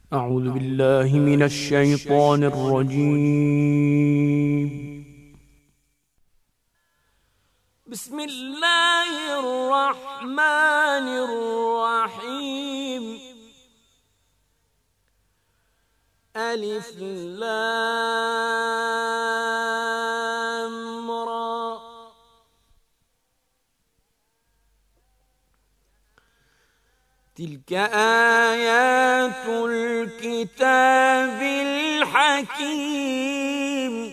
أعوذ بالله من الشيطان الرجيم. بسم الله الرحمن الرحيم. ألف لام را. تلك آيات الكتاب الحكيم.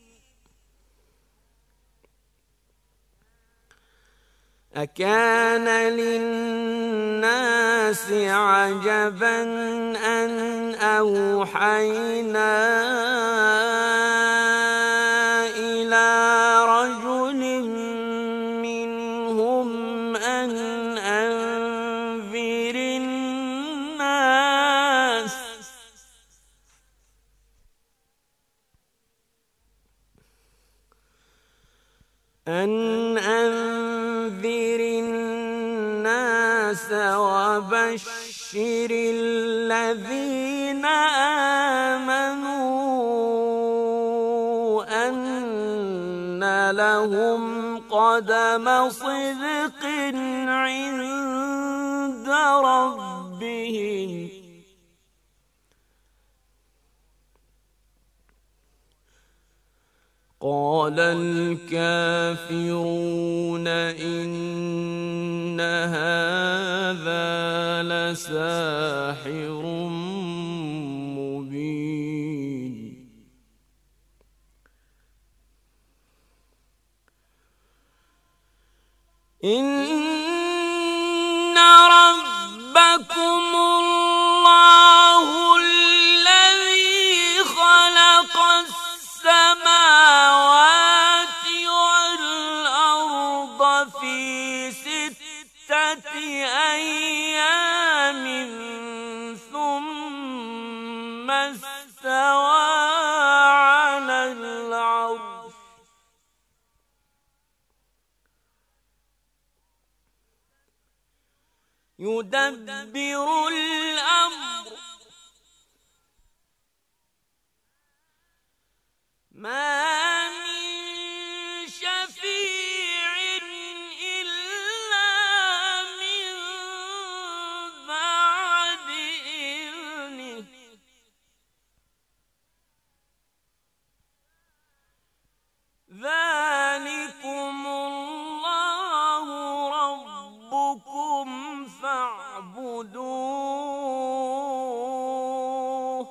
أكان للناس عجبا أن أوحينا إلى رجل منهم أن أنذر الناس وبشر الذين آمنوا أن لهم قدم صدق عند ربهم. قال الكافرون إن هذا لساحر مبين. إن ربكم الله الذي خلق السماوات والأرض في 6 أيام ثم استوى على العرش يدبر الأمر ما من شفيع إلا من بعد إذنه ذلكم الله ربكم فاعبدوه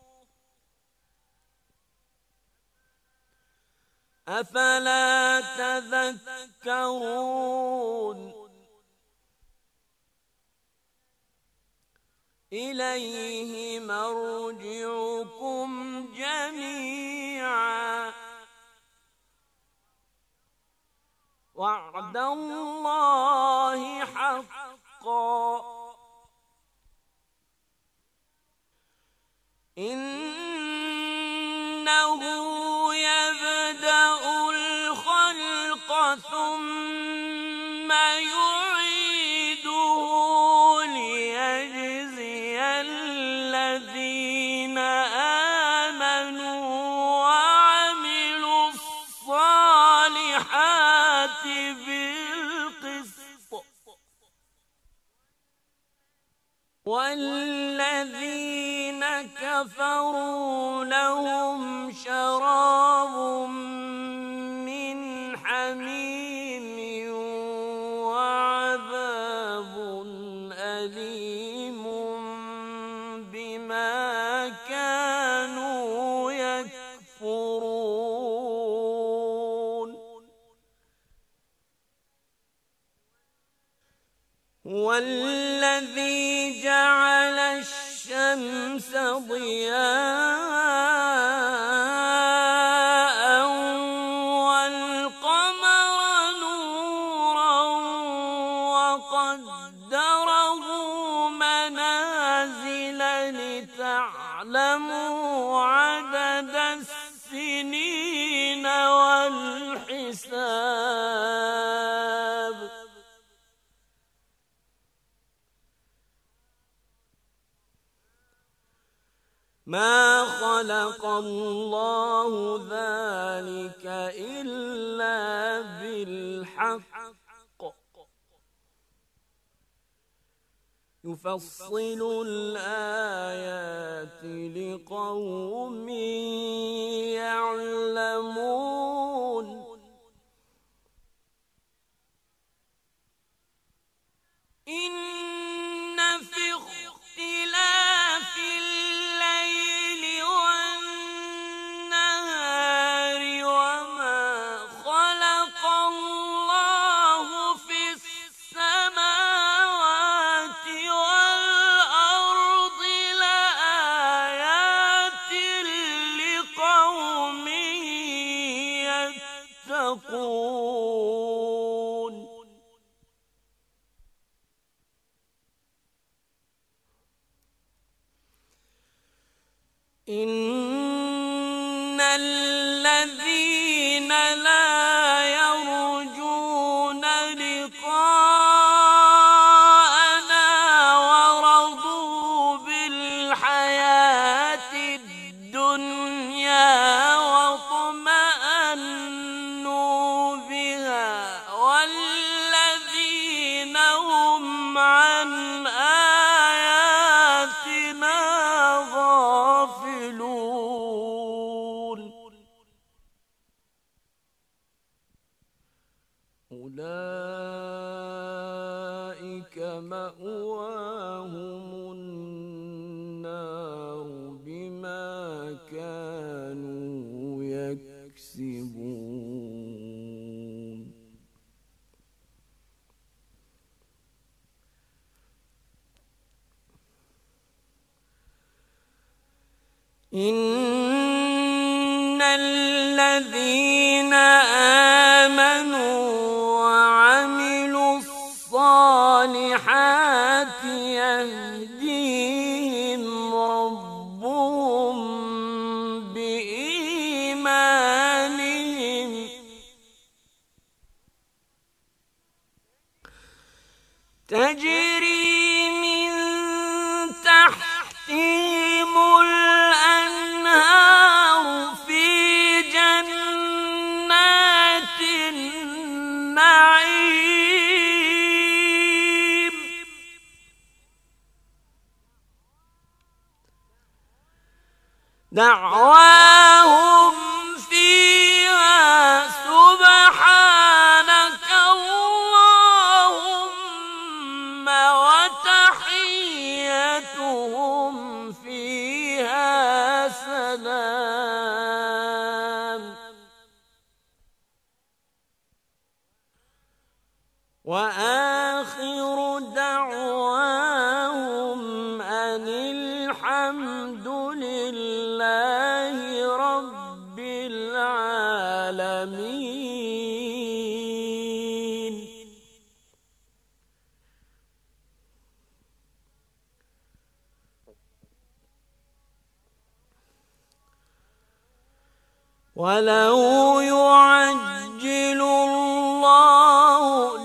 أفلا تذكرون. إليه مرجعكم جميعا وعد الله حقا. إنه يبدأ الخلق ثم يعيده ليجزي الذين آمنوا وعملوا الصالحات بالقسط والذين كفروا لهم شراب من حميم وعذاب أليم بما كانوا يكفرون. والذي جعل الشمس ضياء والقمر نورا وقدره منازل لتعلموا عدد السنين والحساب ما خلق الله ذلك إلا بالحق يفصل الآيات لقوم يعلمون إن في اختلاف الليل والنهار وما خلق الله في السماوات والأرض لآيات لقوم يتقون إن الذين لا يرجون لقاءنا ورضوا بالحياة الدنيا واطمأنوا بها والذين هم عن أولئك مأواهم النار بما كانوا يكسبون إن الذين آمنوا وعملوا الصالحات يهديهم ربهم بإيمانهم تجري من تحتهم الأنهار في جنات النعيم دعواهم فيها سبحانك اللهم وتحيتهم فيها سلام وآخر دعواهم أن الحمد لله رب العالمين ولو يعجل الله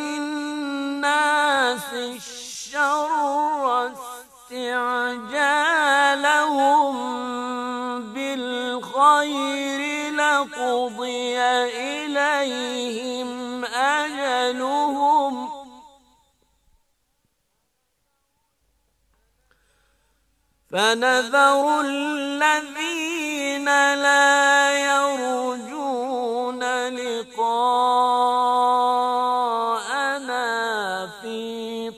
للناس الشر استعجالهم بالخير لقضي إليهم أجلهم فنذر الذين لا يرجون لقاءنا في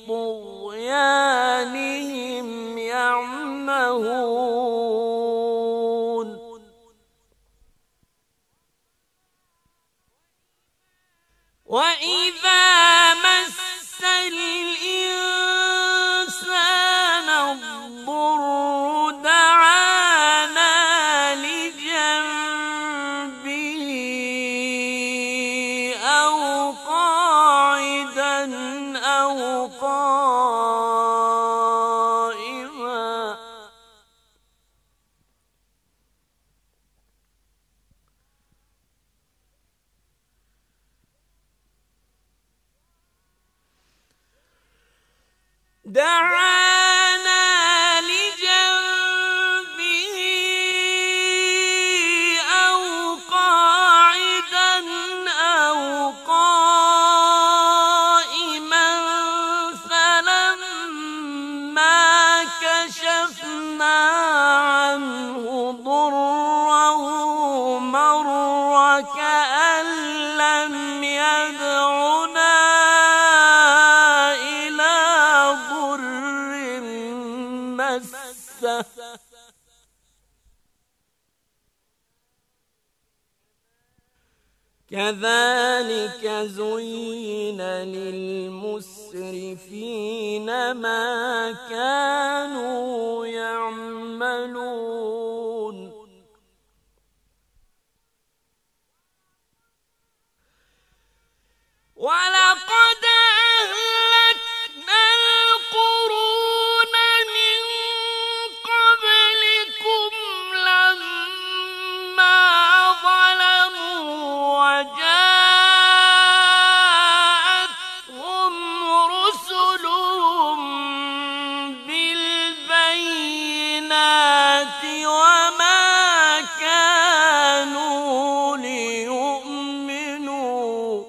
طغيانهم يعمهون وإذا مس الإنسان الضر دعانا لجنبه أو قاعدا أو قائما دعانا لجنبه عنه ضره مر كأن لم يدعنا إلى ضر مسه كذلك زين للمسرفين ما كانوا يعملون ولقد أهلكنا القرون من قبلكم لما ظلموا وجاءتهم رسلهم بالبينات وما كانوا ليؤمنوا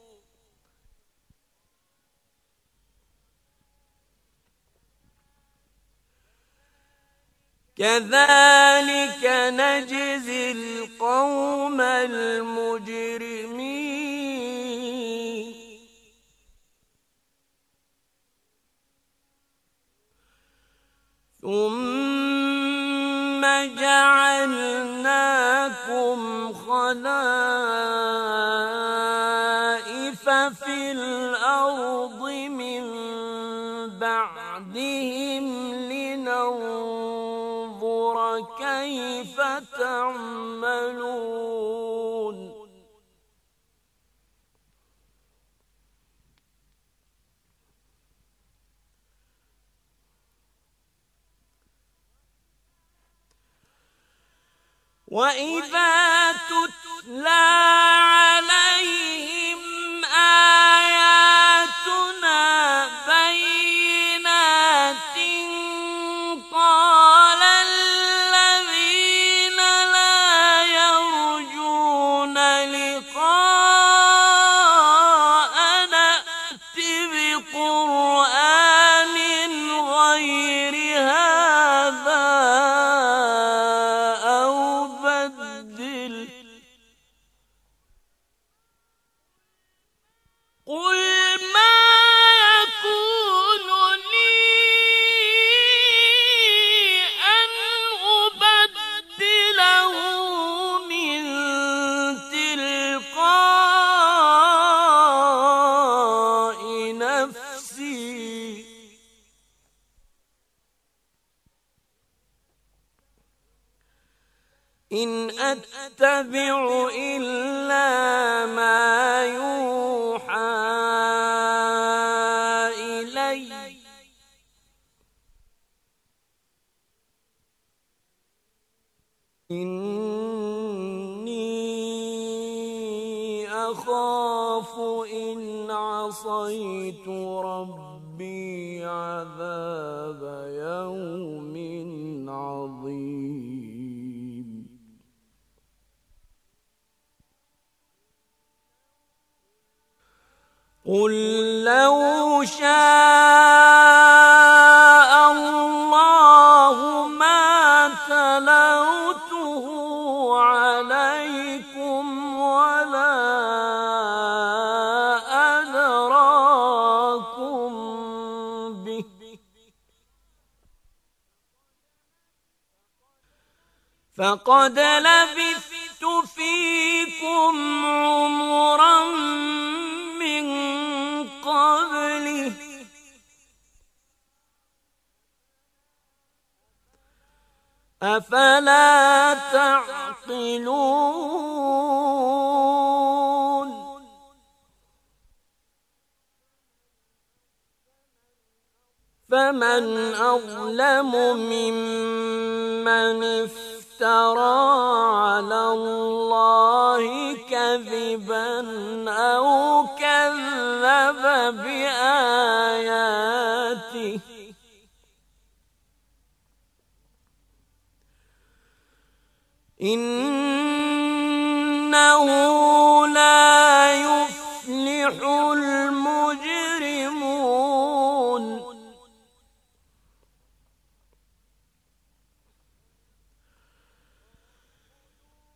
كذلك نجزي القوم المجرمين ثم جعلناكم خلائف في الأرض من بعدهم لننظر كيف تعملون وإذا تتلى عليهم آياتنا بينات قال الذين لا يرجون لقاءنا ائت بقرآن غير هذا أو بدل قل ما يكون لي أن أبدله من تلقاء نفسي إن أتبع إلا ما يوحى إلي إني أخاف إن عصيت ربي عذاب يوم عظيم قل لو شاء الله ما تلوته عليكم ولا أدراكم به فقد لبثت فيكم عمرا من قبله أفلا تعقلون فمن أظلم ممن افترى على الله كذبا أو كذب بآياته إنه لا يفلح المجرمون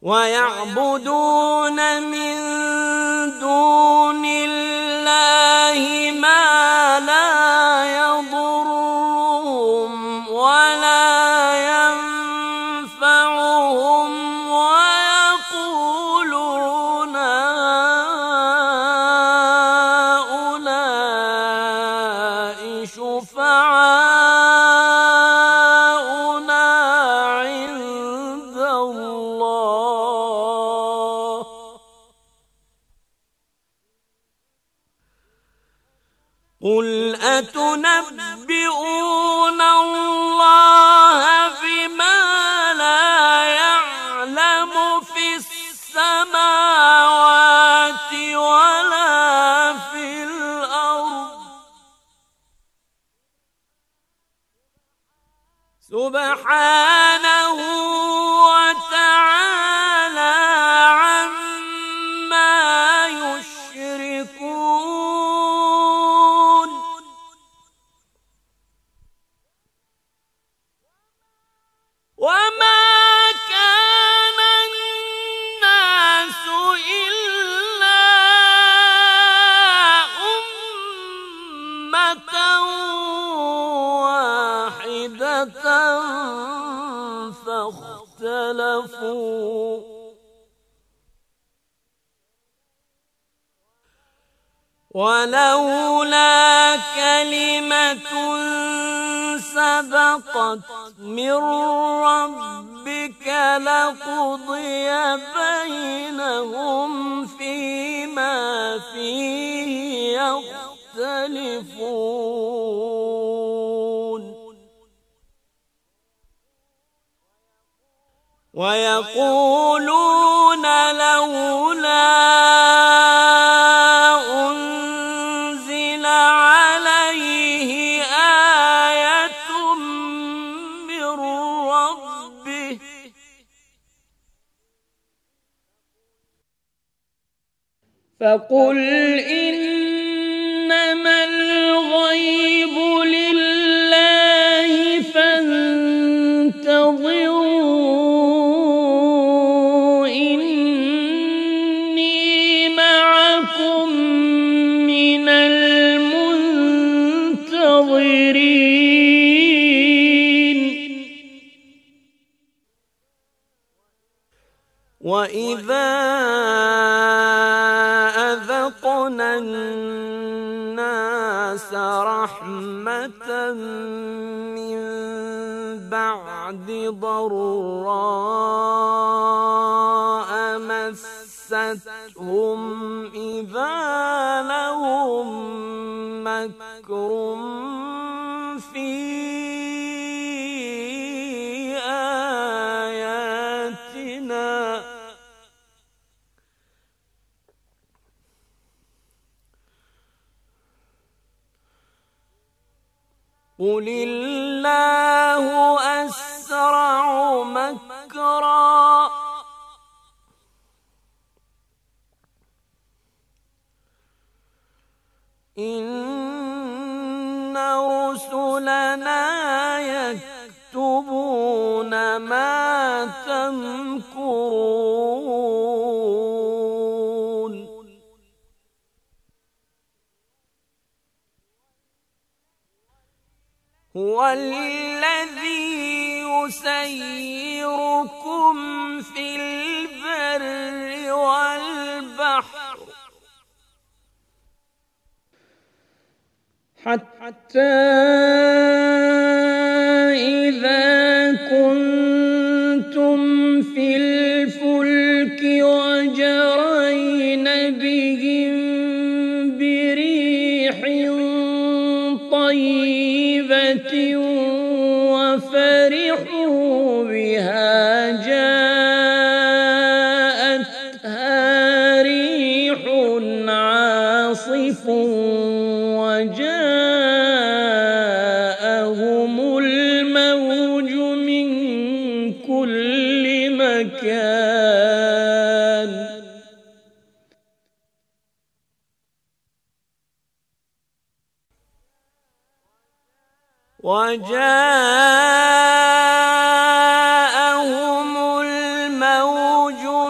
ويعبدون من دون الله ما لا يضرهم ولا ينفعهم ويقولون هؤلاء شفعاؤنا عند الله قل أتنبئون الله بما لا يعلم في السماوات ولا في الأرض سبحانه وتعالى عما يشركون وما كان الناس إلا أمة واحدة فاختلفوا ولولا كلمة سبقت من ربك لقضي بينهم فيما فيه يختلفون ويقولون لولا أنزل عليه آية من ربه فقل إنما الغيب لله فانتظروا إني معكم من المنتظرين وإذا أذقنا الناس رحمة من بعد ضراء مستهم إذا لهم مكر في آياتنا قل الله أسرع مكرا إن رسلنا يكتبون ما تمكرون هو الذي يسيركم في البر والبحر حتى إذا كنتم في الفلك وجرين بهم بريح طيبة وفرحوا بها جاءتها ريح عاصف وجاءهم الموج من كل مكان وجاءهم الموج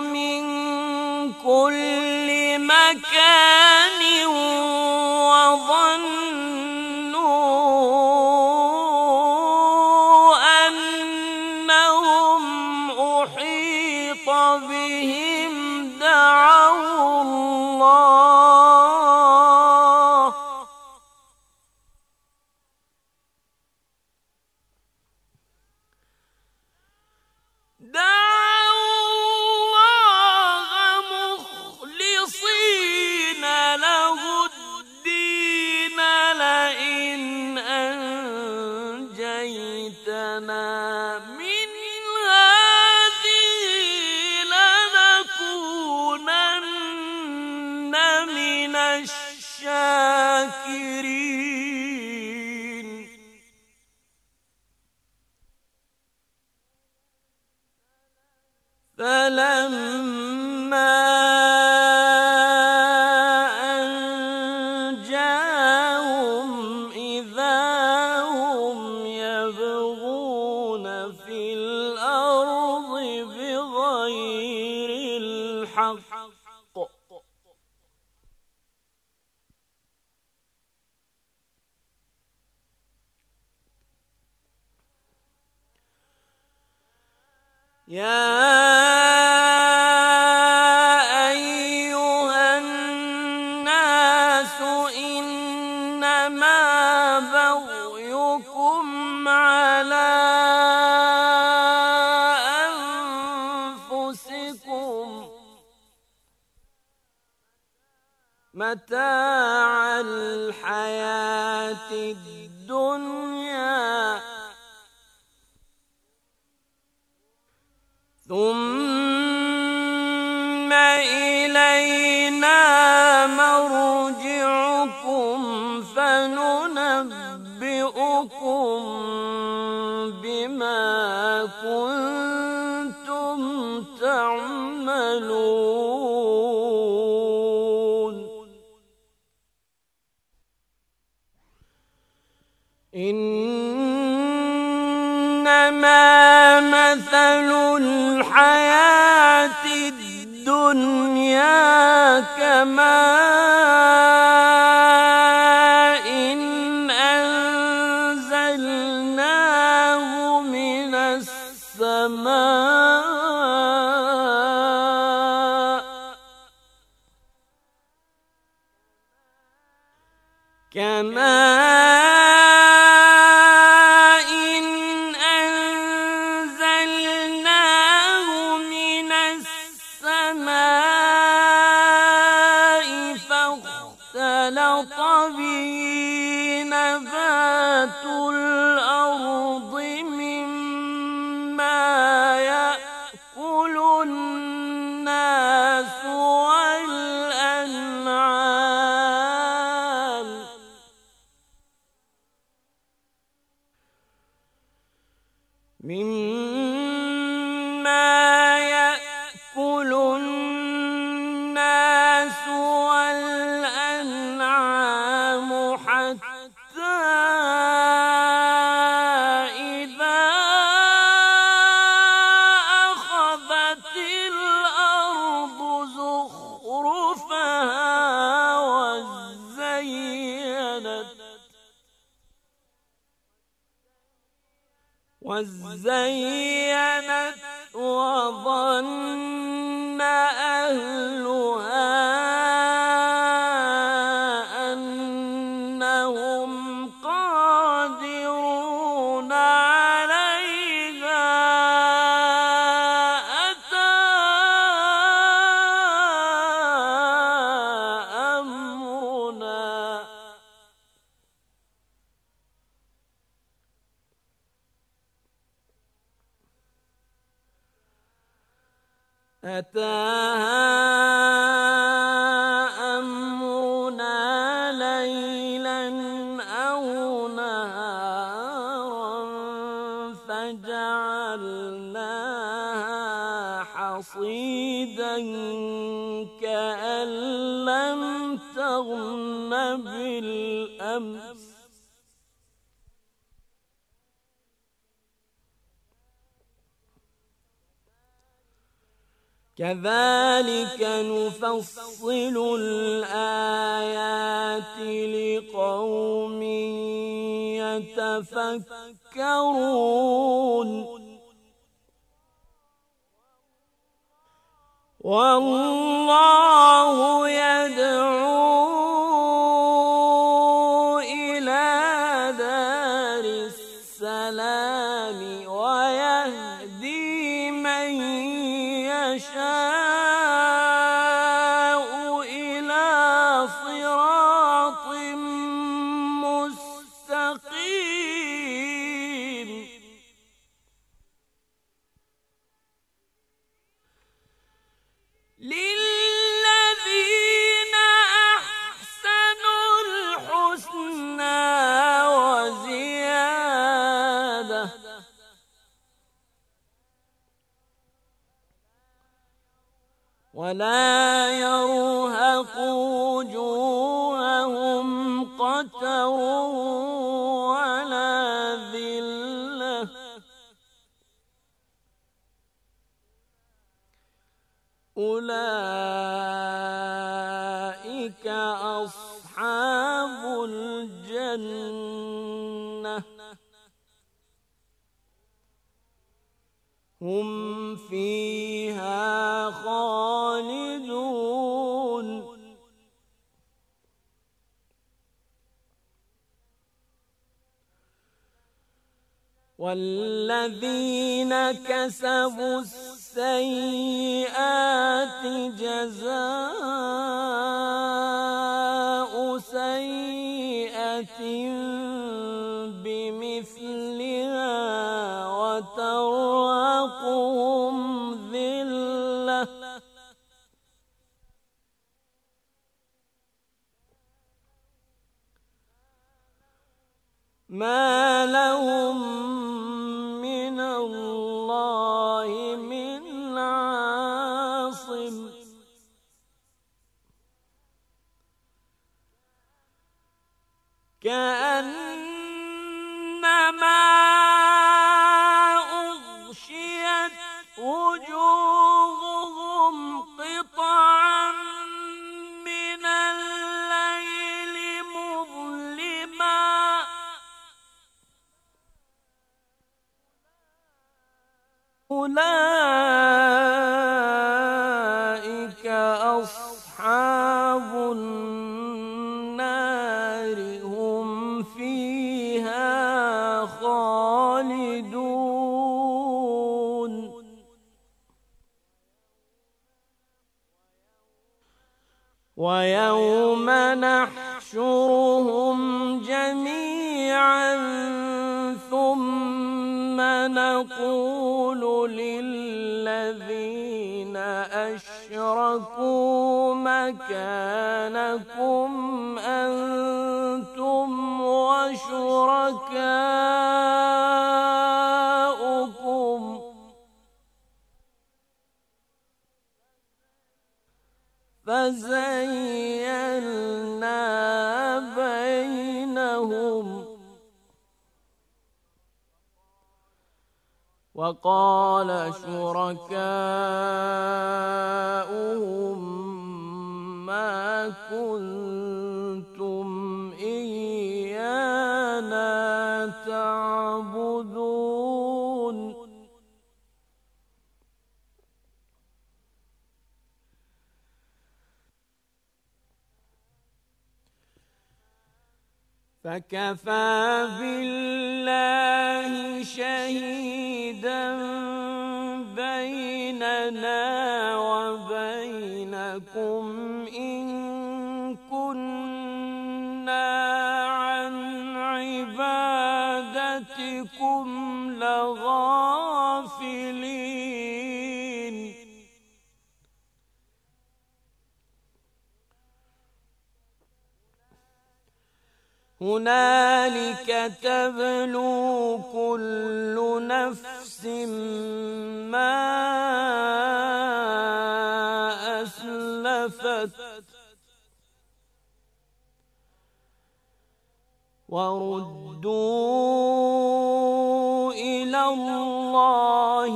فلما أنجاهم إذا هم يبغون في الأرض بغير الحق يا أيها الناس إنما بغيكم على أنفسكم متاع الحياة الدنيا ثم إلينا مرجعكم فننبئكم بما كنتم تعملون إنما مثل الحياة الدنيا كماء إن أنزلناه من السماء فاختلط به نبات الأرض مما يأكل الناس والأنعام حتى إذا أخذت الأرض زخرفها وزينت وظن أهلها أنهم قادرون عليها أتاها أمرنا ليلا أو نهارا فجعلناها حصيدا كأن لم تغن بالأمس كذلك نفصل الآيات لقوم يتفكرون والله يدعو إلى دار السلام ويهدي من يشاء إلى صراط مستقيم للذين أحسنوا الحسنى وزيادة ولا يرهق وجوههم قتر ولا ذلة أولئك أصحاب الجنة هم فيها خالدون والذين كسبوا السيئات جزاء سيئة بمثلها وترهقهم ذلة ما لهم من الله من عاصم كأنما أغشيت وجوههم قطعا من الليل مظلما أولئك أصحاب النار هم فيها خالدون ويوم نحشرهم جميعا ثم نقول للذين أشركوا مكانكم أنتم وشركاؤكم فزيّلنا بينهم وقال شركاؤهم ما كنتم إيانا تعبدون فكفى بالله شهيدا بيننا وبينكم إن كنا عن عبادتكم لغافلين هنالك تبلو كل نفس ما أسلفت وردوا إلى الله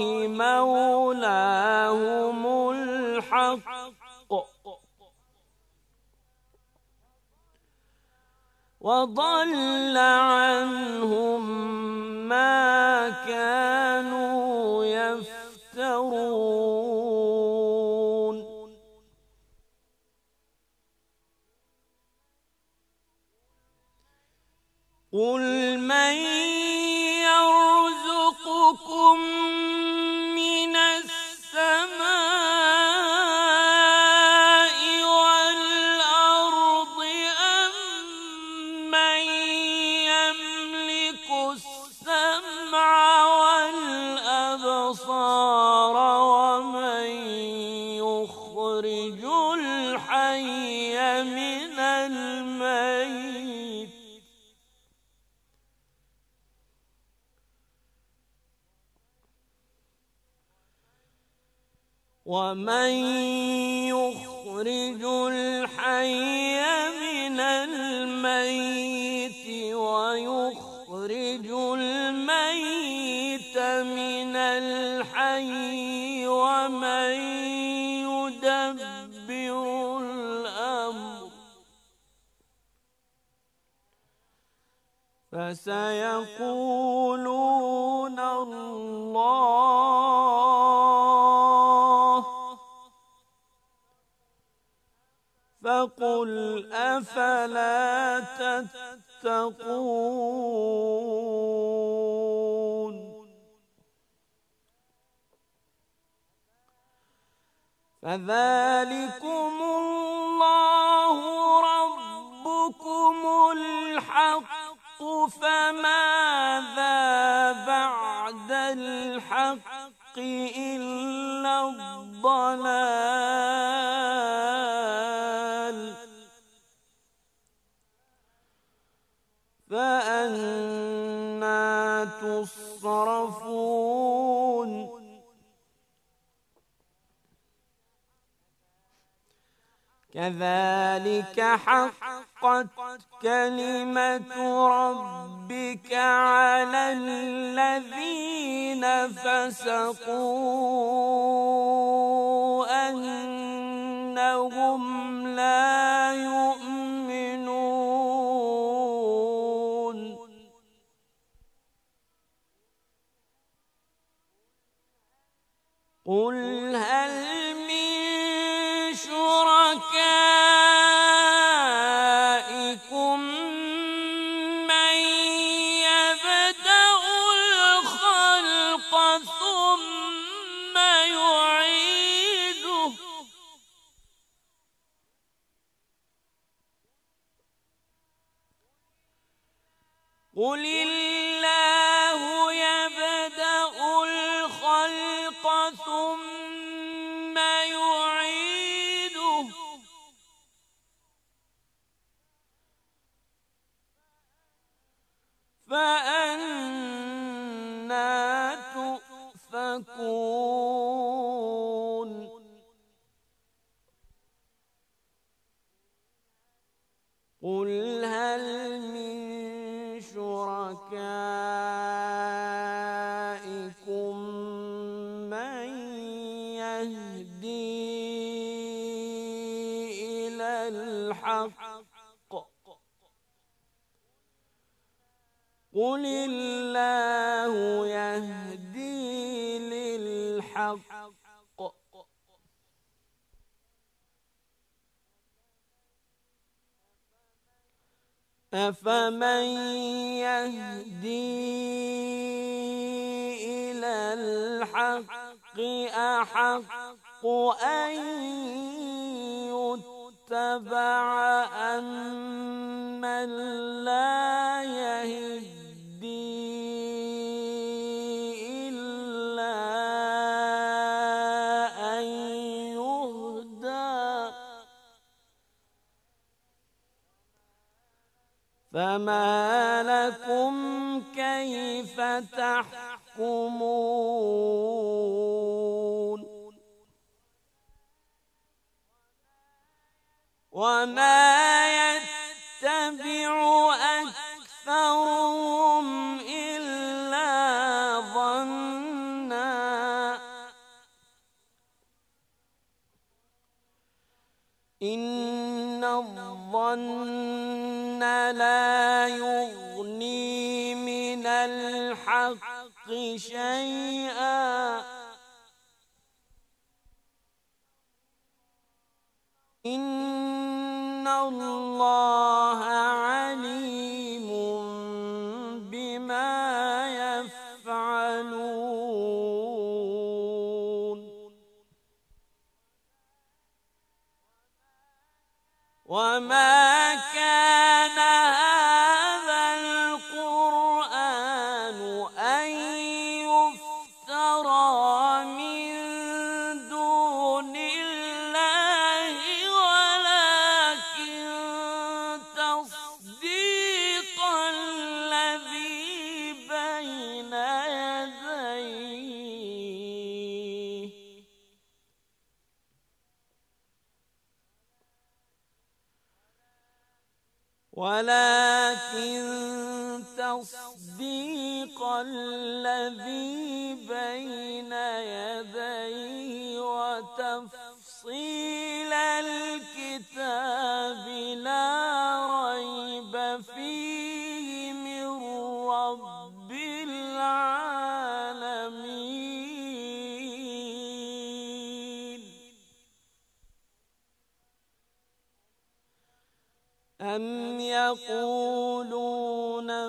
مولاهم الحق وضل عنهم ما كانوا يفترون قل من يرزقكم من السماء والأرض أم من يملك السمع والأبصار ومن يخرج الحي من الميت ومن يخرج الحي من الميت ويخرج الميت من الحي ومن يدبر الأمر فسيقولون الله فقل أفلا تتقون فذلكم الله ربكم الحق فماذا بعد الحق إلا الضلال فأنى تصرفون كذلك حقت كلمة ربك على الذين فسقوا أنهم لا يؤمنون قل هل من شركائكم من يبدأ الخلق ثم يعيده قل الله يبدأ الخلق ثم يعيده فأنى تؤفكون قل هل من شركائكم من يهدي إلى الحق قل الله يهدي للحق أفمن يهدي إلى الحق أحق أن يتبع أمن لا يهدي إلا أن يهدى فما لكم كيف تحكمون وما يتبع أكثرهم إلا ظنا إن الظن لا يغني من الحق شيئا إن الله عليم بما يفعلون وما كان هذا القرآن أن يفترى من دون الله ولكن تصديق الذي بين يديه ولكن تصديق الذي بين يديه وتفصيل الكتاب لا ريب فيه من رب العالمين. أم يقولون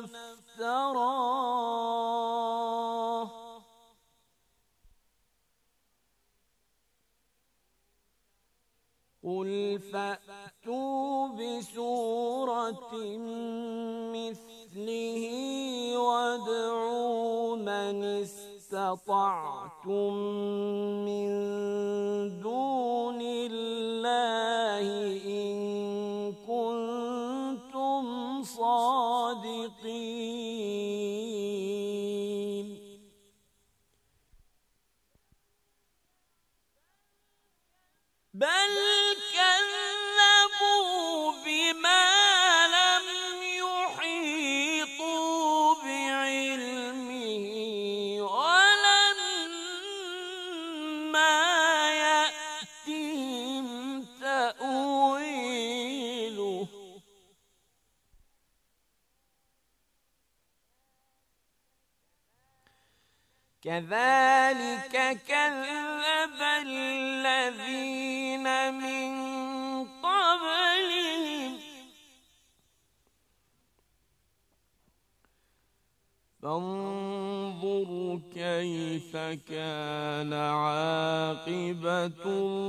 افتراه قل فأتوا بسورة مثله وادعوا من استطعتم من دون الله إن كنتم صادقين. بل كذبوا بما لم يحيطوا بعلمه ولما يأتهم تأويله كذلك كذب الذين من قبلهم فانظر كيف كان عاقبة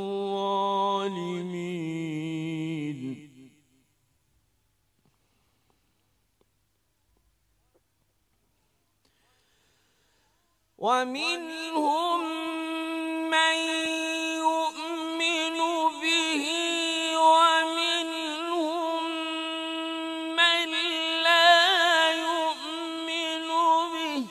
الظالمين. ومنهم من يؤمن به ومنهم من لا يؤمن به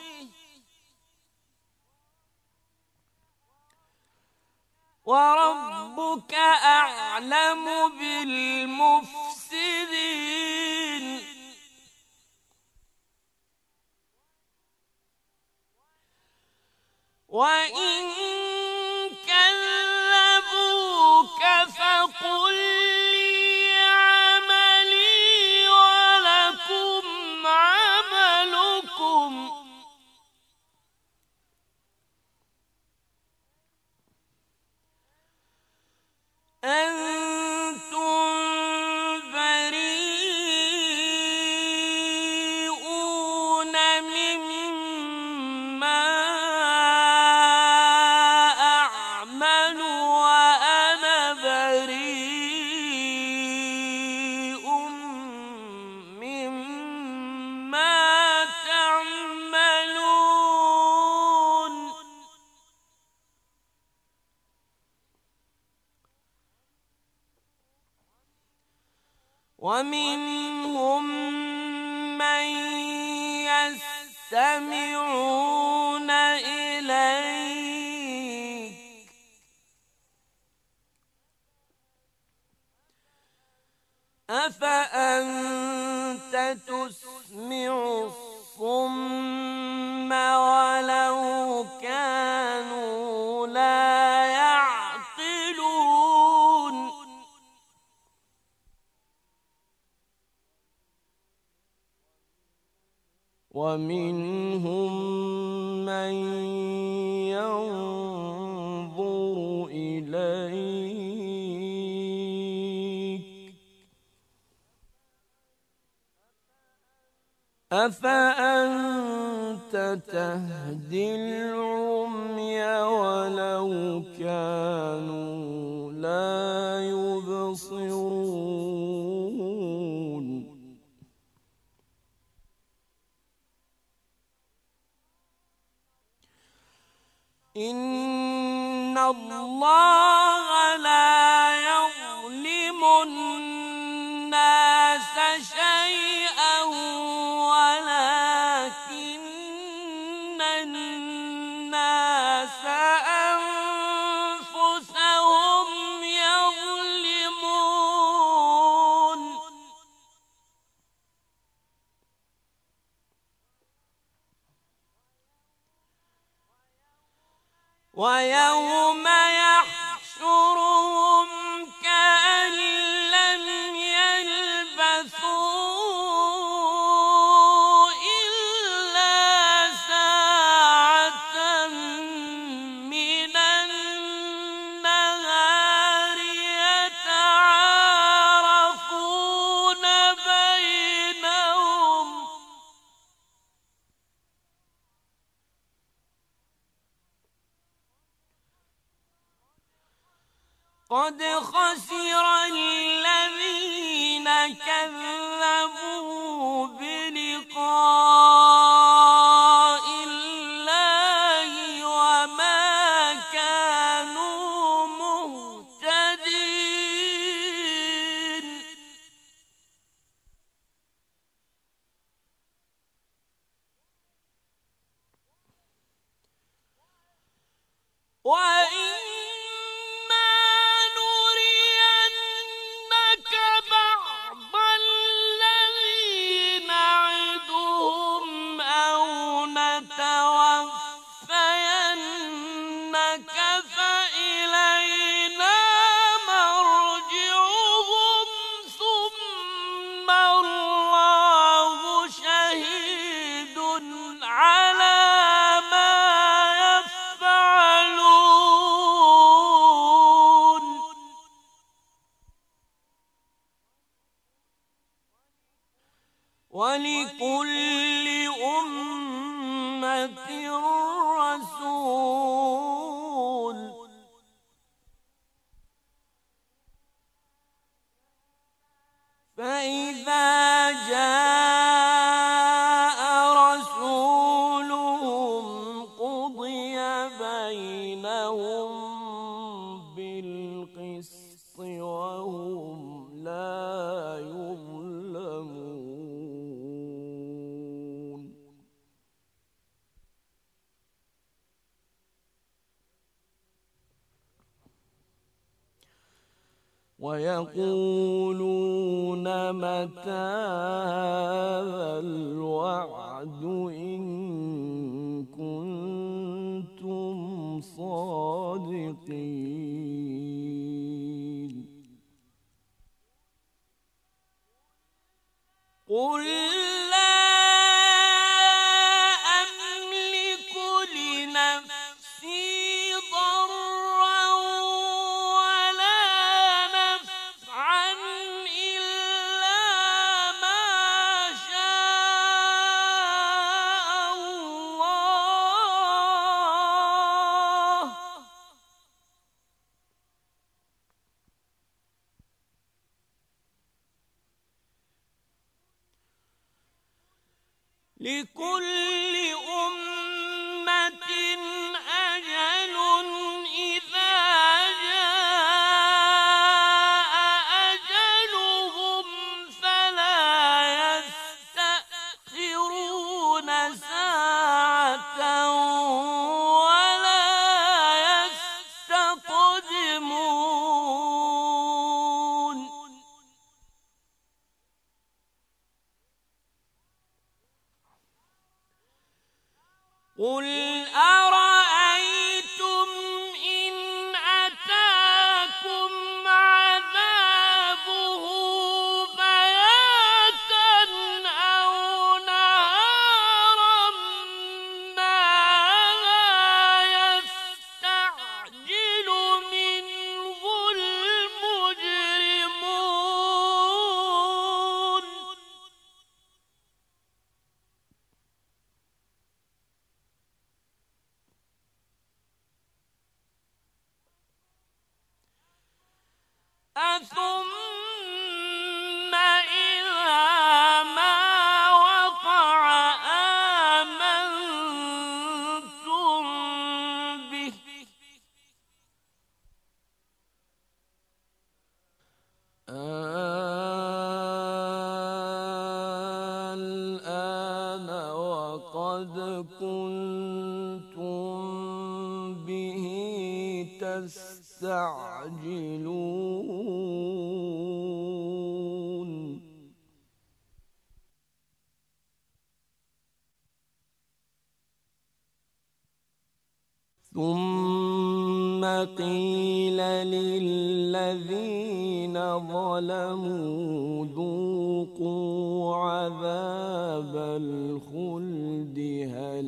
وربك أعلم بالمفسدين. وإن كذبوك فقل لي عملي ولكم عملكم أنتم بريئون مما أعمل وأنا بريء مما تعملون. ومنهم من يستمعون إليك أفأنت تسمع الصم ولو كانوا لا يعقلون. ومنهم من ينظر إليك أفأنت تهدي العمي ولو كانوا لا يبصرون. إن الله لا يظلم الناس شيئا ولكن الناس أنفسهم يظلمون. ويوم يحشرهم كأن لم يلبثوا إلا ساعة من النهار يتعارفون بينهم قد خسر الذين كذبوا بلقاء الله وما كانوا مهتدين وإما نرينك بعض الذي نعدهم أو نتوفينك فإلينا مرجعهم ثم الله شهيد على ما يفعلون ولكل أمة رسول فإذا جاء رسولهم قضي بينهم بالقسط وهم لا يظلمون ويقولون متى هذا الوعد إن كنتم صادقين قل لا أملك لنفسي ضرا ولا نفعا إلا ما شاء الله لكل أمة أجل إذا جاء أجلهم فلا يستأخرون ساعة ولا يستقدمون قل أرأيتم إن أتاكم عذابه بياتا أو نهارا ماذا يستعجل منه المجرمون أثم إذا ما وقع آمنتم به الآن وقد كنتم به تستعجلون ثم قيل للذين ظلموا ذوقوا عذاب الخلد هل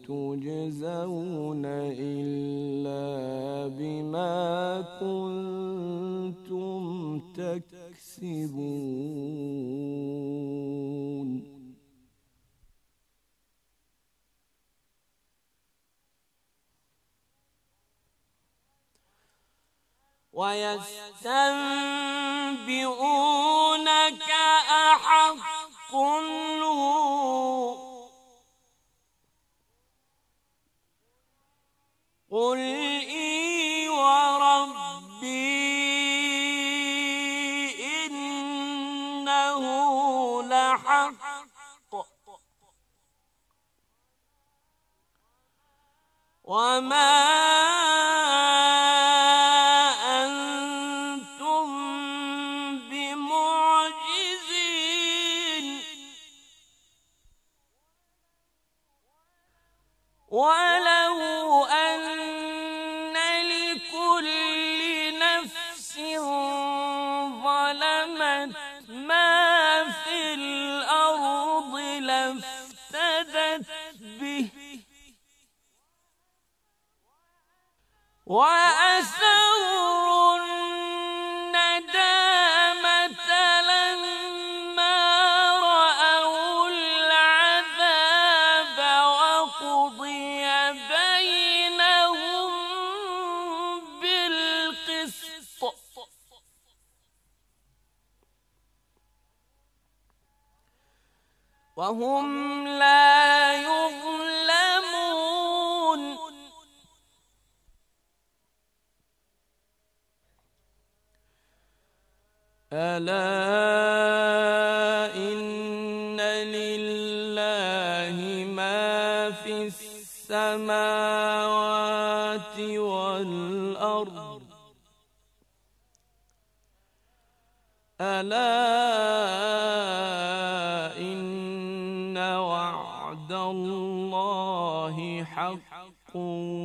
تجزون إلا بما كنتم تكسبون ويستنبئونك أحق هو قل إي وربي إنه لحق وما ولو أن لكل نفس ظلمت ما في الأرض لافتدت به وأسروا الندامة لما رأوا العذاب وقضي بينهم بالقسط وهم لا يظلمون ألا إن لله ما في السماوات والأرض ألا إن وعد الله حق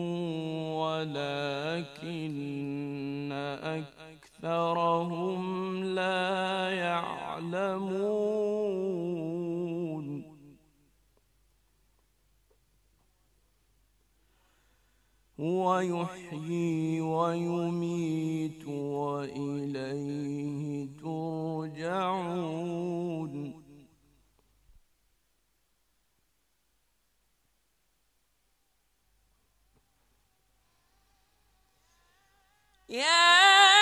ولكن أكثرهم لا يعلمون هو يحيي ويميت وإليه ترجعون يا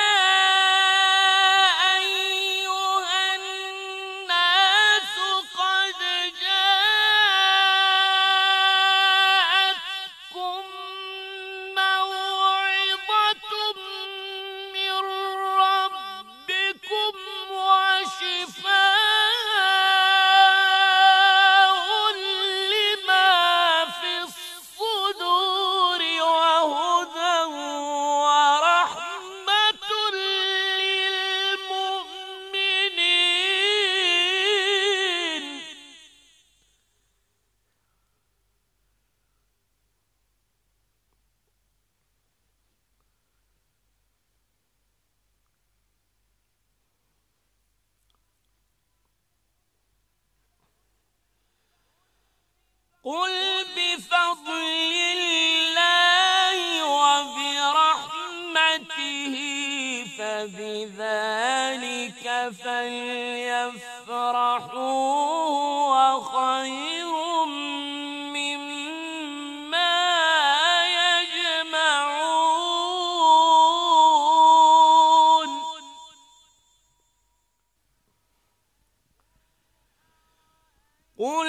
قل بفضل الله وبرحمته فبذلك فليفرحوا هو خير مما يجمعون قل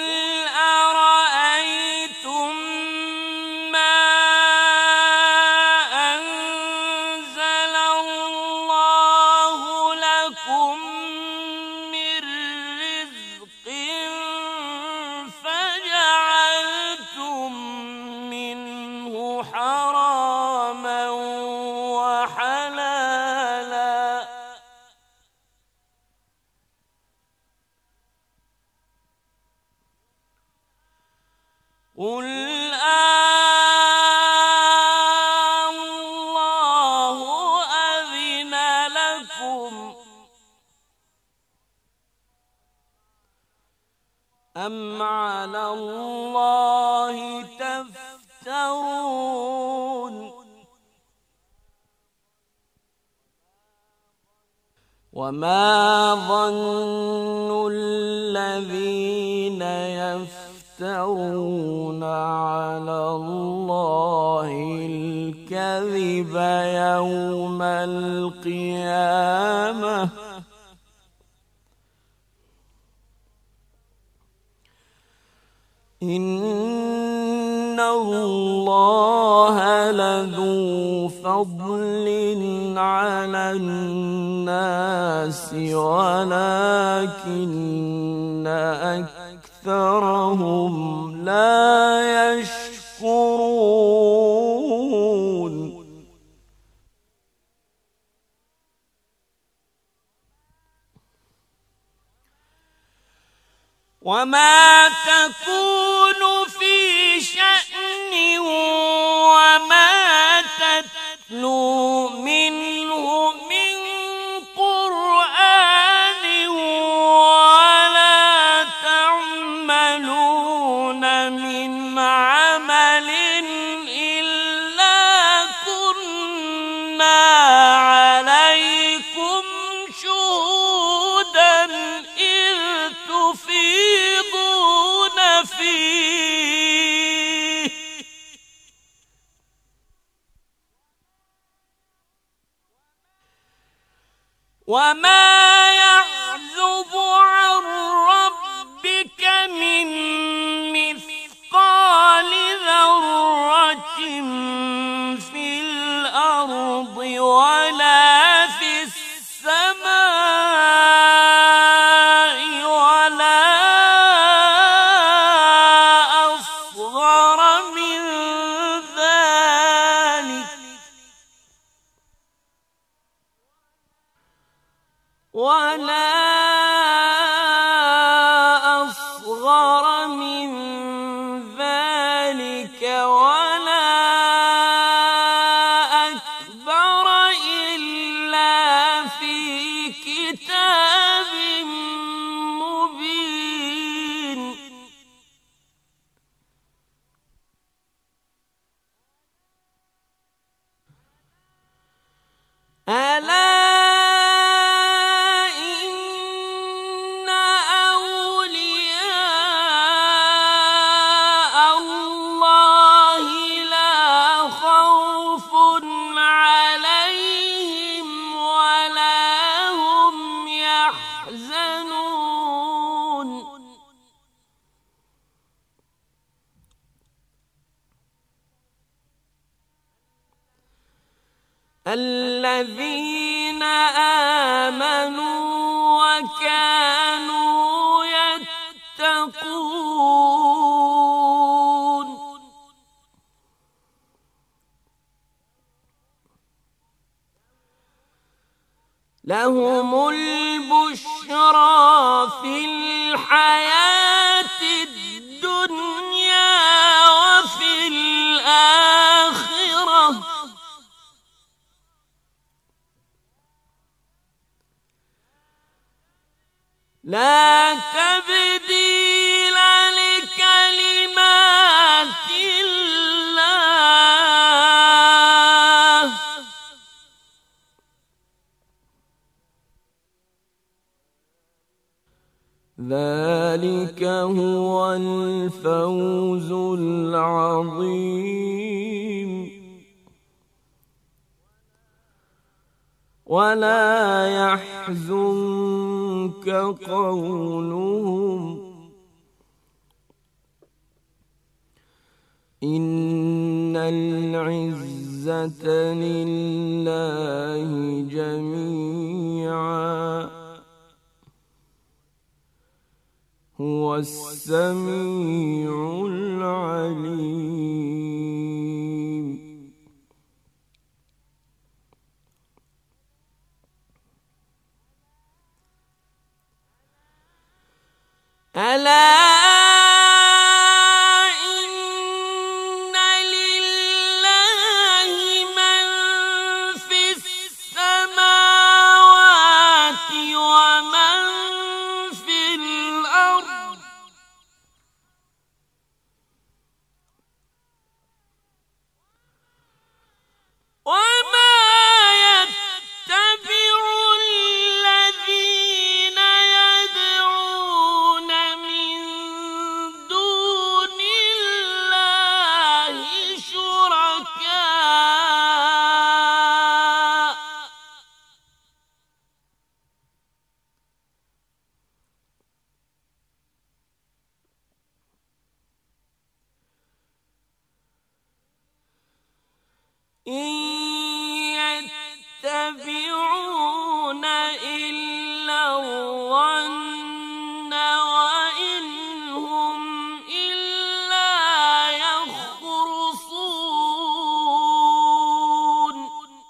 قل الله أم على الله تفترون وما ظن الذين يفترون على الله الكذب يوم القيامة إن الله لذو فضل على الناس ولكن أكثرهم لا يشكرون وما تكون في شأن وما تتلو منه من قرآن ولا تعملون من عمل إلا كنا عليكم شهودا إذ تفيضون فيه وما يعزب عن ربك من مثقال ذرة في الأرض ولا في السماء ولا أصغر من ذلك ولا أكبر إلا في كتاب مبين ألا الذين آمنوا وكانوا يتقون لهم البشرى في الحياة الدنيا وفي الآخرة لا تبديل لكلمات الله ذلك هو الفوز العظيم ولا يحزنك قولهم إن العزة لله جميعا هو السميع العليم ألا إن لله من في السماوات ومن في الأرض إن يتبعون إلا الظن وإن هم إلا يخرصون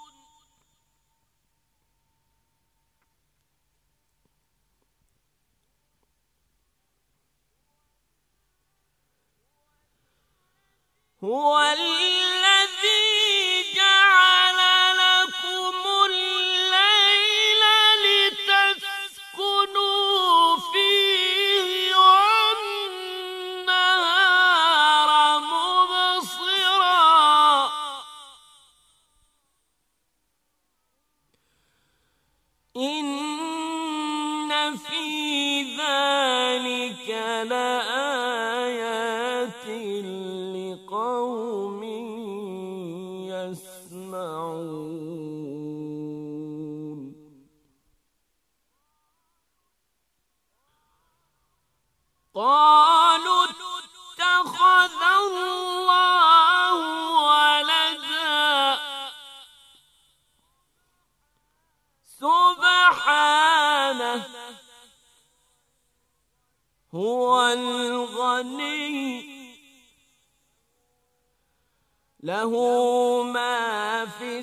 هو الذي جعل لكم الليل لتسكنوا فيه والنهار مبصرا إن في ذلك لآيات لقوم يسمعون قالوا اتخذ الله ولدا سبحانه هو الغني له ما في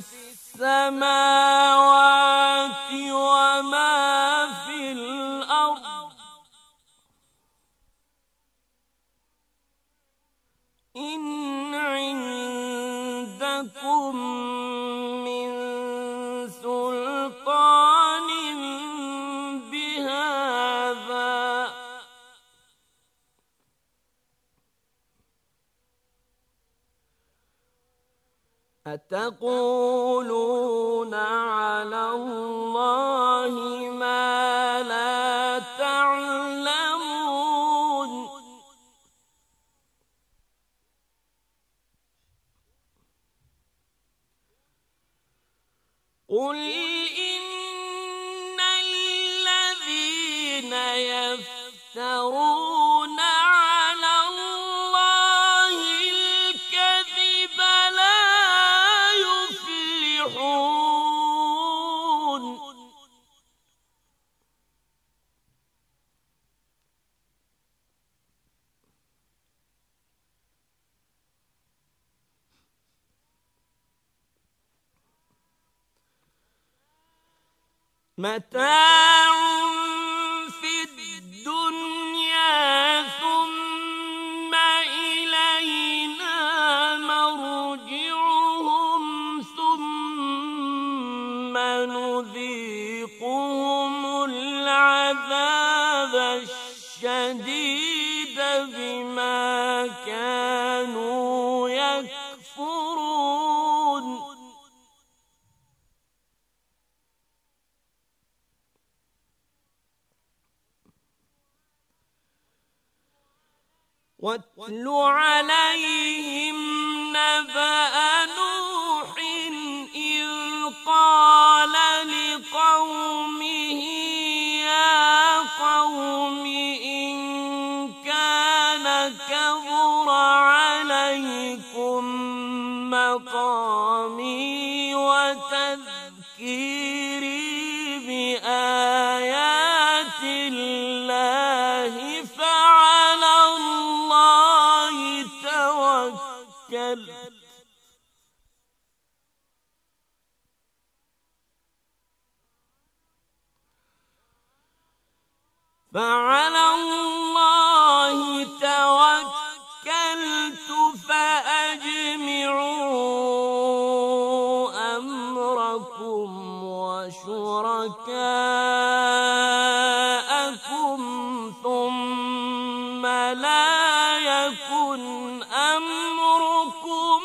السماوات وما في الأرض إن عندكم من سلطان بهذا أتقولون على الله ما لا تعلمون قل إن الذين يفترون على الله الكذب لا يفلحون متاع في الدنيا ثم إلينا مرجعهم ثم نذيقهم العذاب الشديد بما كانوا يكفرون واتل عليهم نبأ نوح إذ قال لقومه يا قوم إن كان كبر عليكم مقامي وتذكيري بآيات الله فعلى الله توكلت فأجمعوا أمركم وشركاءكم ثم لا يكن أمركم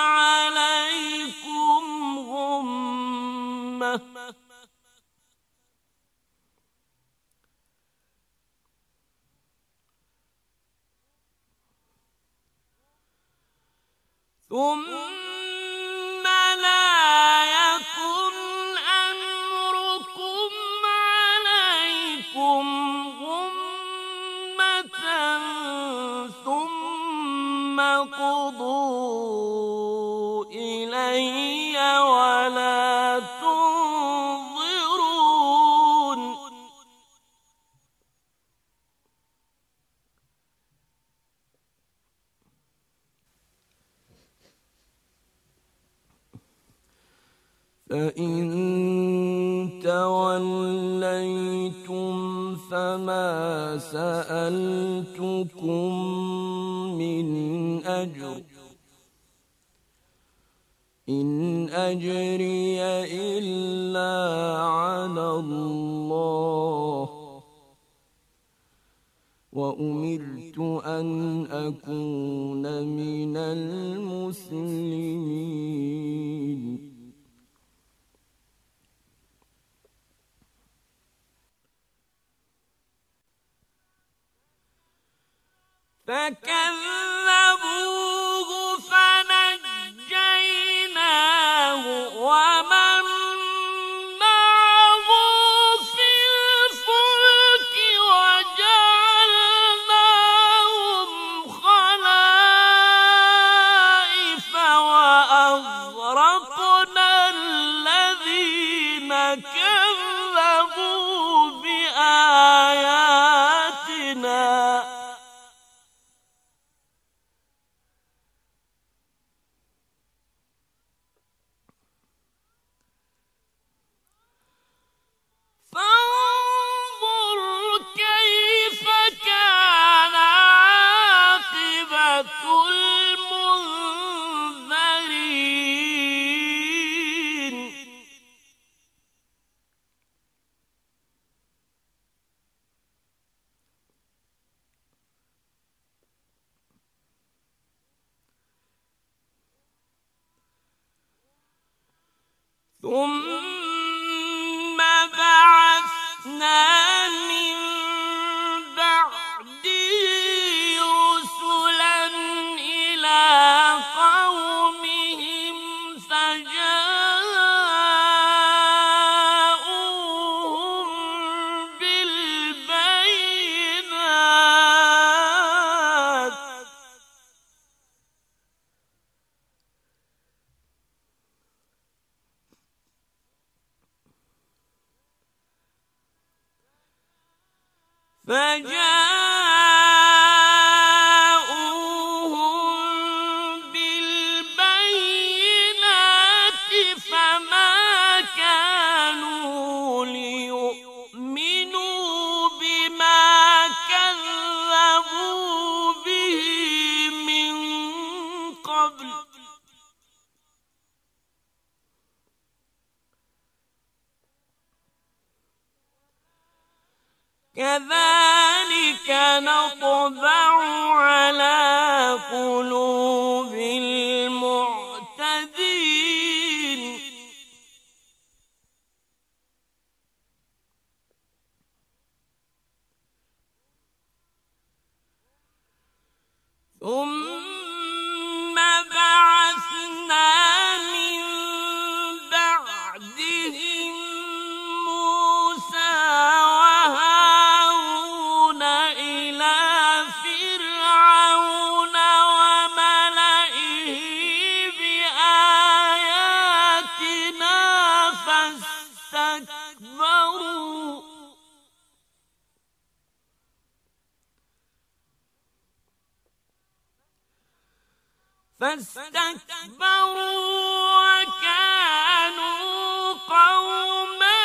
عليكم غمة ثم لا يكن أمركم عليكم غمة ثم قضوا إلي فإن توليتم فما سألتكم من أجر إن أجري إلا على الله وأمرت أن أكون من المسلمين. فكذبوه فنجيناه ومن معه في الفلك وجعلناهم خلائف وأغرقنا الذين كذبوا بآياتنا فانظر كيف كان عاقبة المنذرين. ثم بعثنا من بعده رسلا إلى قومهم فجاءوهم بالبينات فما كانوا ليؤمنوا بما كذبوا به من قبل كذلك نطبع على قلوب المعتدين. ثم بعثنا من بعدهم موسى وهارون إلى فرعون وملئه بآياتنا فاستكبروا وكانوا قوما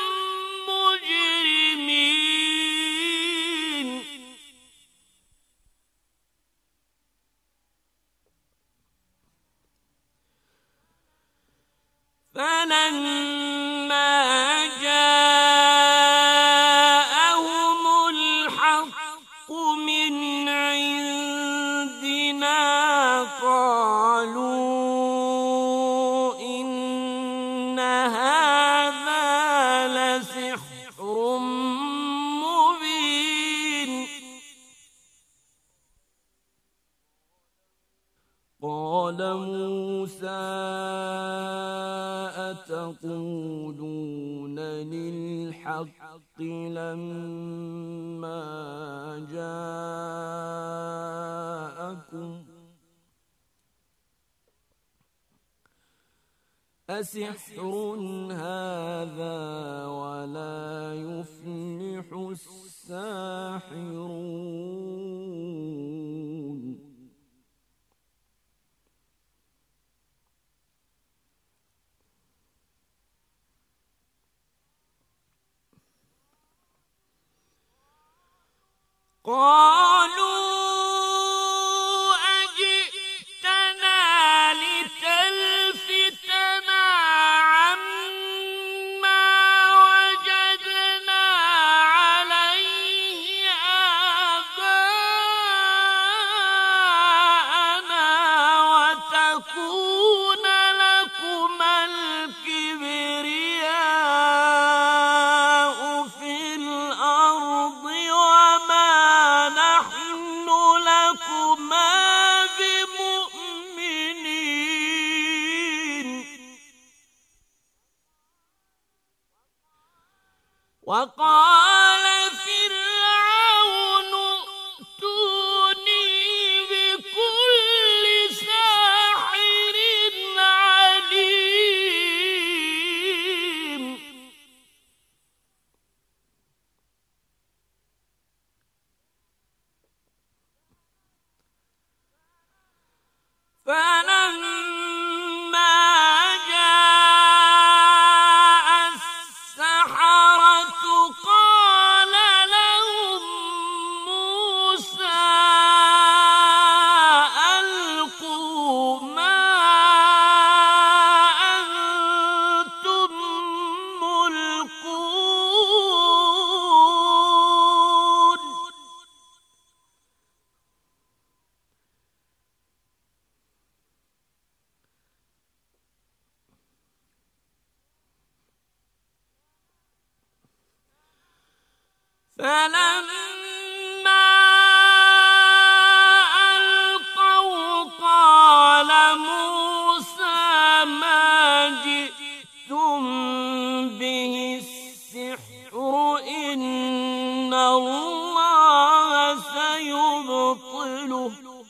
مجرمين. فلما جاءهم الحق من عندنا قالوا إن هذا لسحر مبين. قال موسى أتقولون للحق لما جاءكم أسحر هذا ولا يفلح الساحرون. قالوا أجئتنا لتلفتنا عما وجدنا عليه آباءنا وتكون لكما الكبرياء في الأرض وما نحن لكما بمؤمنين. وقال فرعون ائتوني بكل ساحر عليم. فلما جاء السحرة قال لهم موسى ألقوا ما أنتم ملقون. فلما ألقوا قال موسى ما جئتم به السحر إن الله سيبطله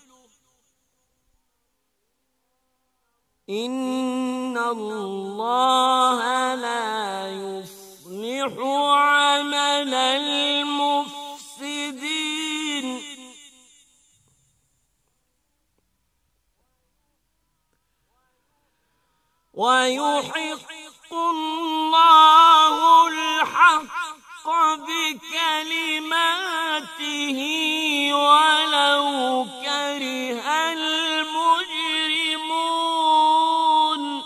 إن الله لا يصلح عمل المفسدين. ويحق الله الحق بكلماته ولو كره المجرمون.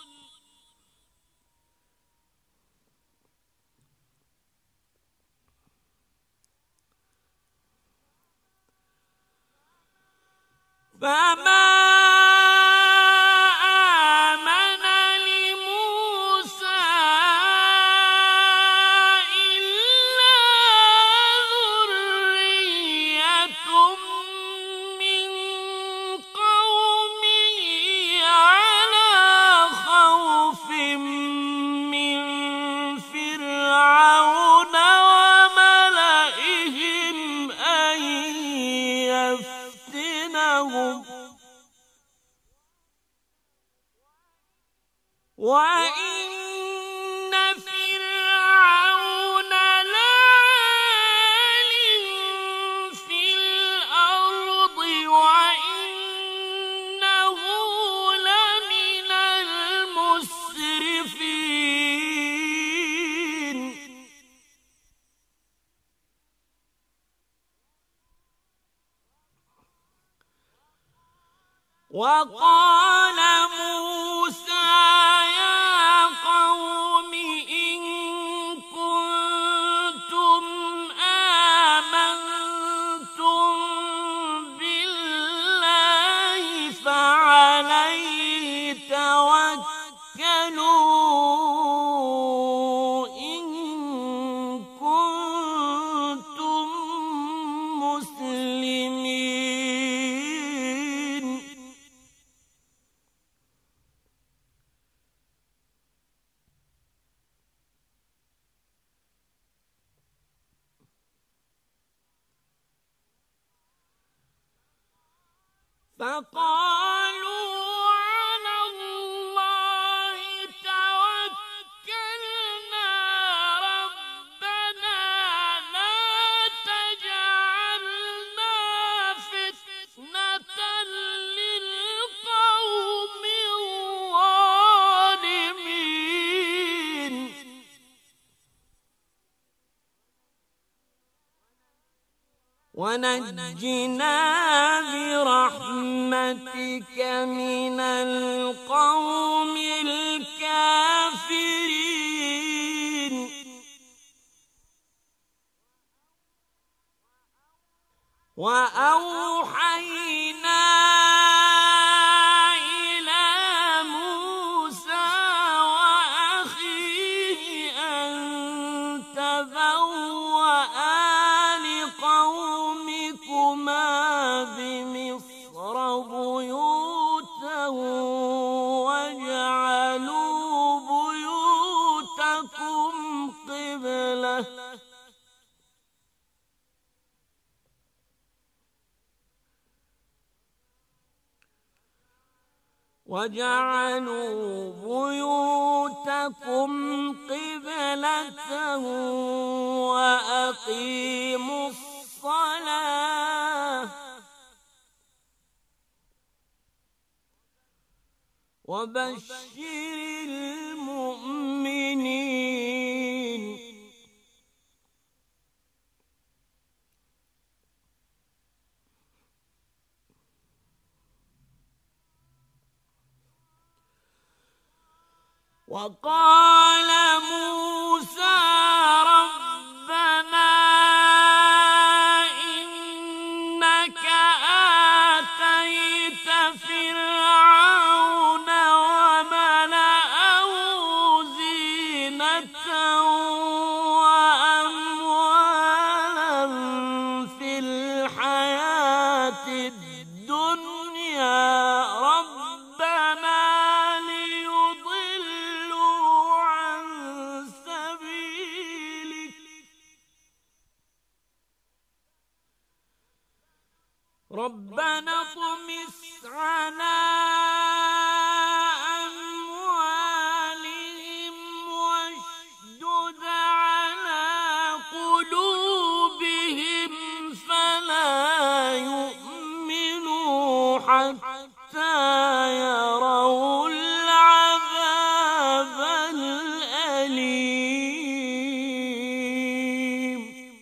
فما آمن لموسى إلا ذرية من قومه على خوف من فرعون وملئهم أن يفتنهم وإن فرعون لعال في الأرض وإنه لمن المسرفين. وقال موسى يا قوم إن كنتم آمنتم بالله فعليه توكلوا إن كنتم مسلمين. فقالوا على الله توكلنا ربنا لا تجعلنا فتنة للقوم الظالمين. ونجنا برحمتك من القوم الكافرين. وأوحينا إلى موسى وأخيه أن تبوأ لقومكما بمصر بيوتا واجعلوا بيوتكم قبلة وأقيموا الصلاة وبشر المؤمنين. وقال موسى ربنا إنك آتيت فرعون وملأه زينة وأموالا في الحياة الدنيا ربنا اطمس على أموالهم واشدد على قلوبهم فلا يؤمنوا حتى يروا العذاب الأليم.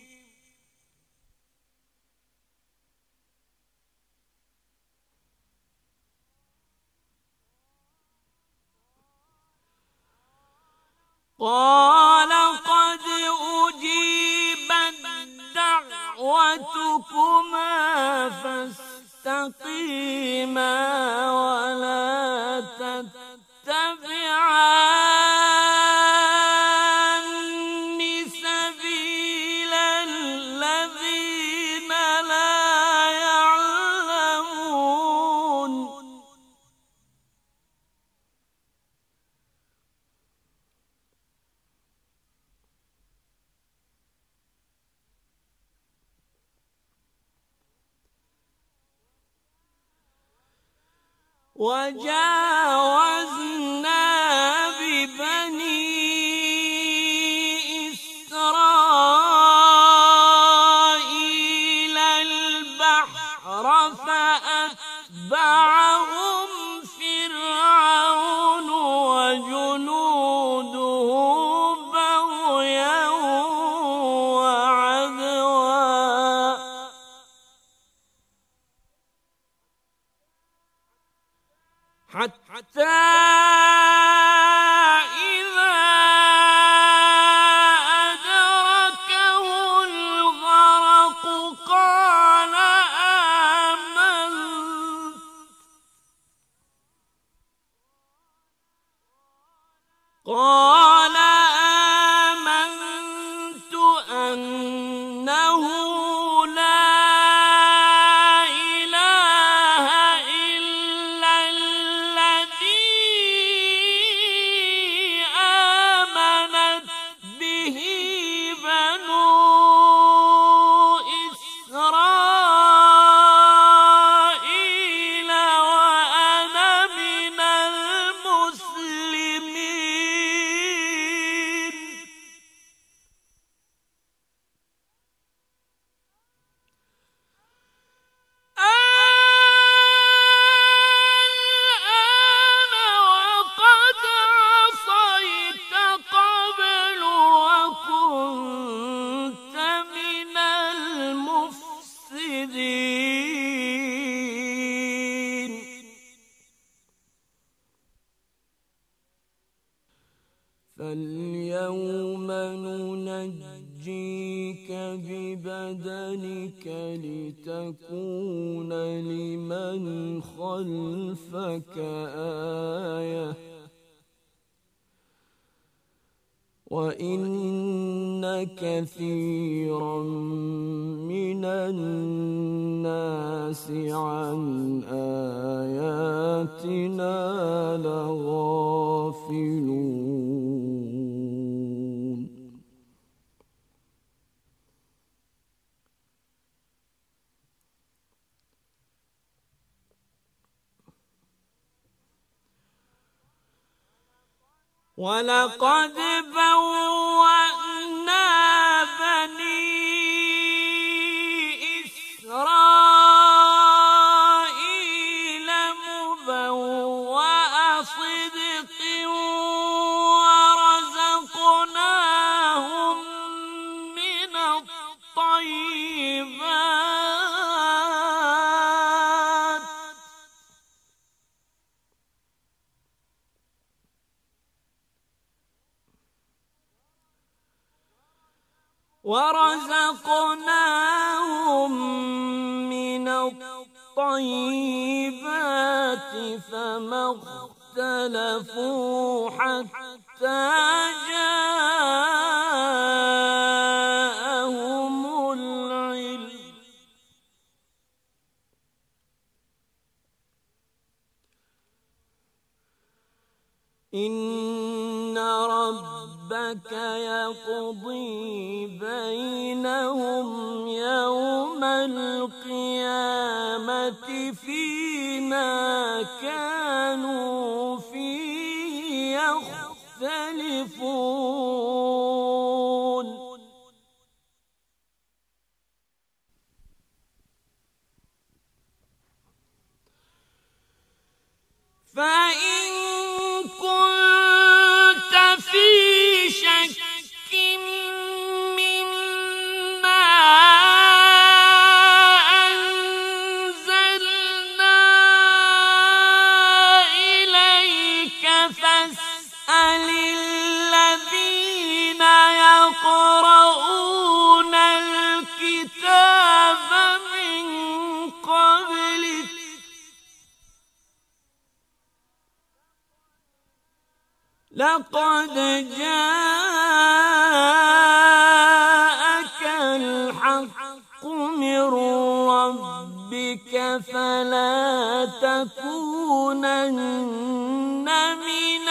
قال قد أجيبت دعوتكما فاستقيما ولا تتبعان سبيل الذين لا يعلمون. وجاوزنا ببني إسرائيل البحر فأتبعهم فرعون وجنوده بغيا وعدوا حتى فاليوم ننجيك ببدنك لتكون لمن خلفك آية وإن كثيرا من الناس عن آياتنا لغافلون ولقد بوأنا بني إسرائيل مبوأ صدق ورزقناهم من الطيبات فما اختلفوا حتى جاءهم العلم إن ربك يقضي بينهم يوم القيامة فيما كانوا فيه يختلفون فإن كنت في شك مما أنزلنا إليك فاسأل الذين يقرؤون الكتاب من قبلك لقد جاءك الحق من ربك فلا تكونن من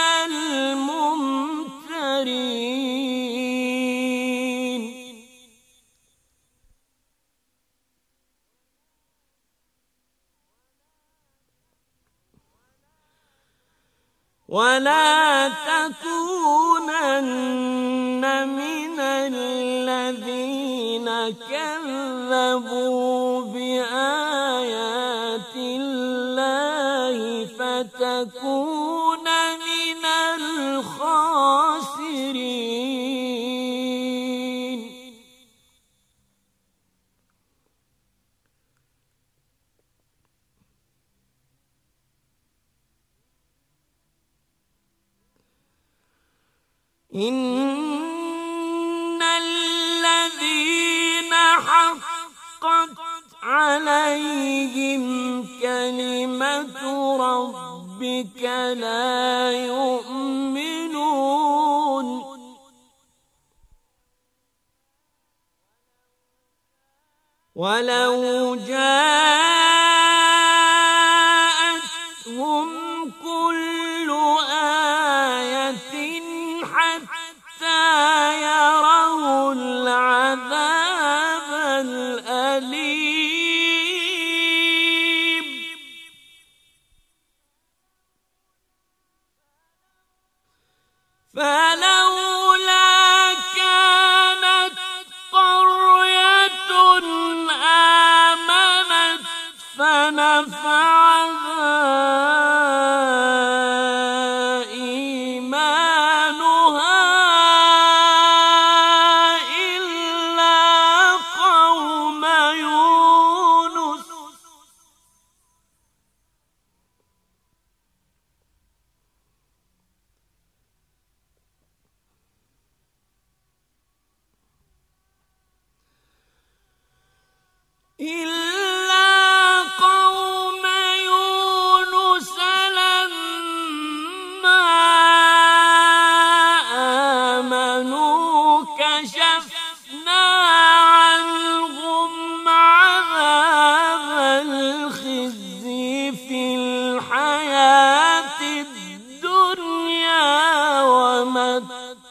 الممترين ولا تكونن من الذين كذبوا بآيات الله فتكون من الخاسرين إن الذين حقت عليهم كلمة ربك لا يؤمنون ولو جاءتهم كل آية حتى يروا العذاب الأليم فلولا كانت قرية آمنت فنفعها إيمانها إلا قوم يونس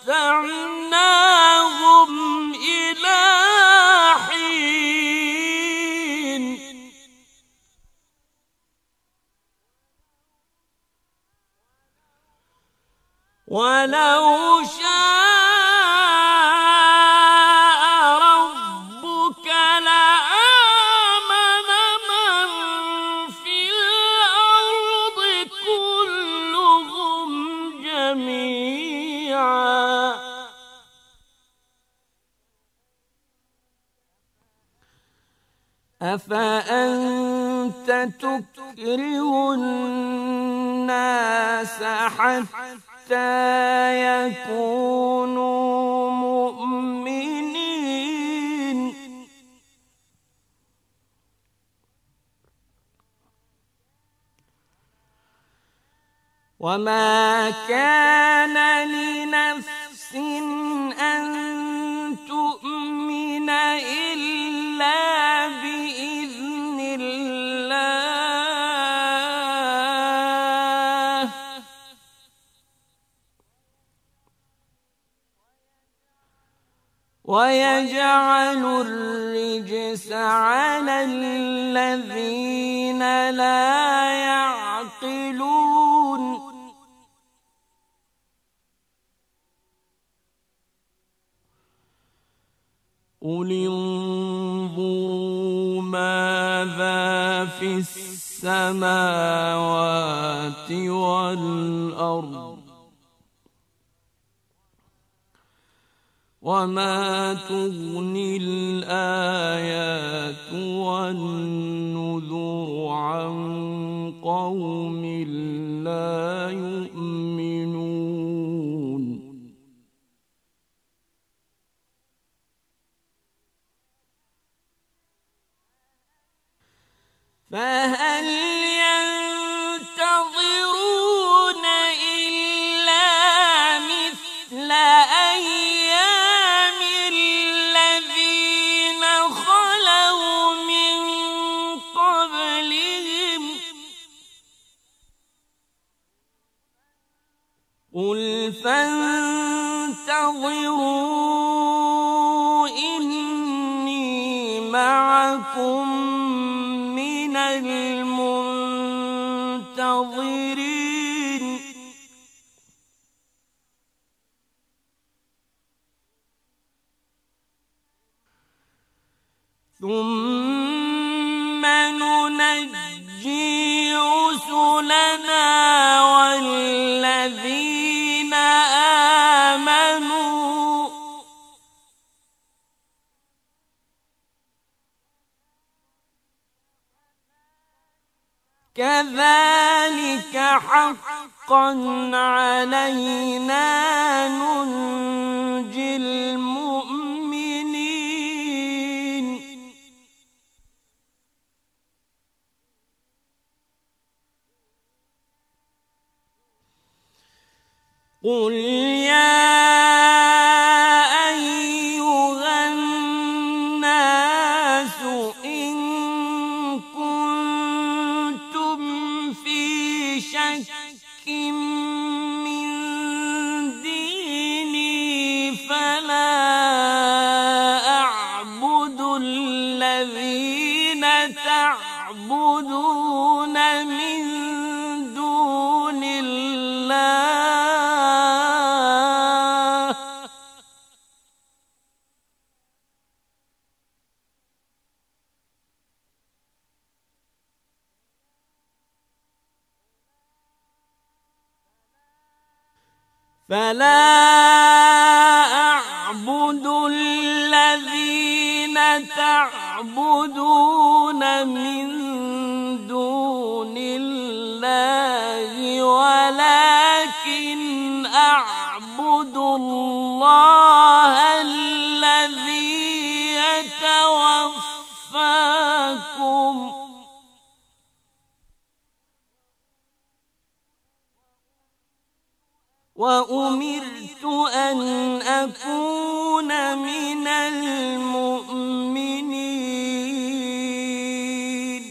فمتعناهم إلى حين ولو شاء ربك لآمن من في الأرض كلهم جميعا أفأنت تكره الناس حتى يكونوا مؤمنين وما كان لنفس أن تؤمن إلا بإذن الله ويجعل الرجس على الذين لا يعقلون قل انظروا ماذا في السماوات والأرض وما تغني الآيات والنذر عن قوم لا يؤمنون فهل ينتظرون إلا مثل أيام الذين خلوا من قبلهم قل فانتظروا إني معكم من المنتظرين ثم ننجي رسلنا والذين آمنوا كذلك حقا علينا ننجي المؤمنين قل يا أيها الناس إن كنتم في شك من ديني فلا أعبد الذين تعبدون من دون الله فلا أعبد الذين تعبدون من دون الله ولكن أعبد الله الذي يتوفاكم وأمرت أن أكون من المؤمنين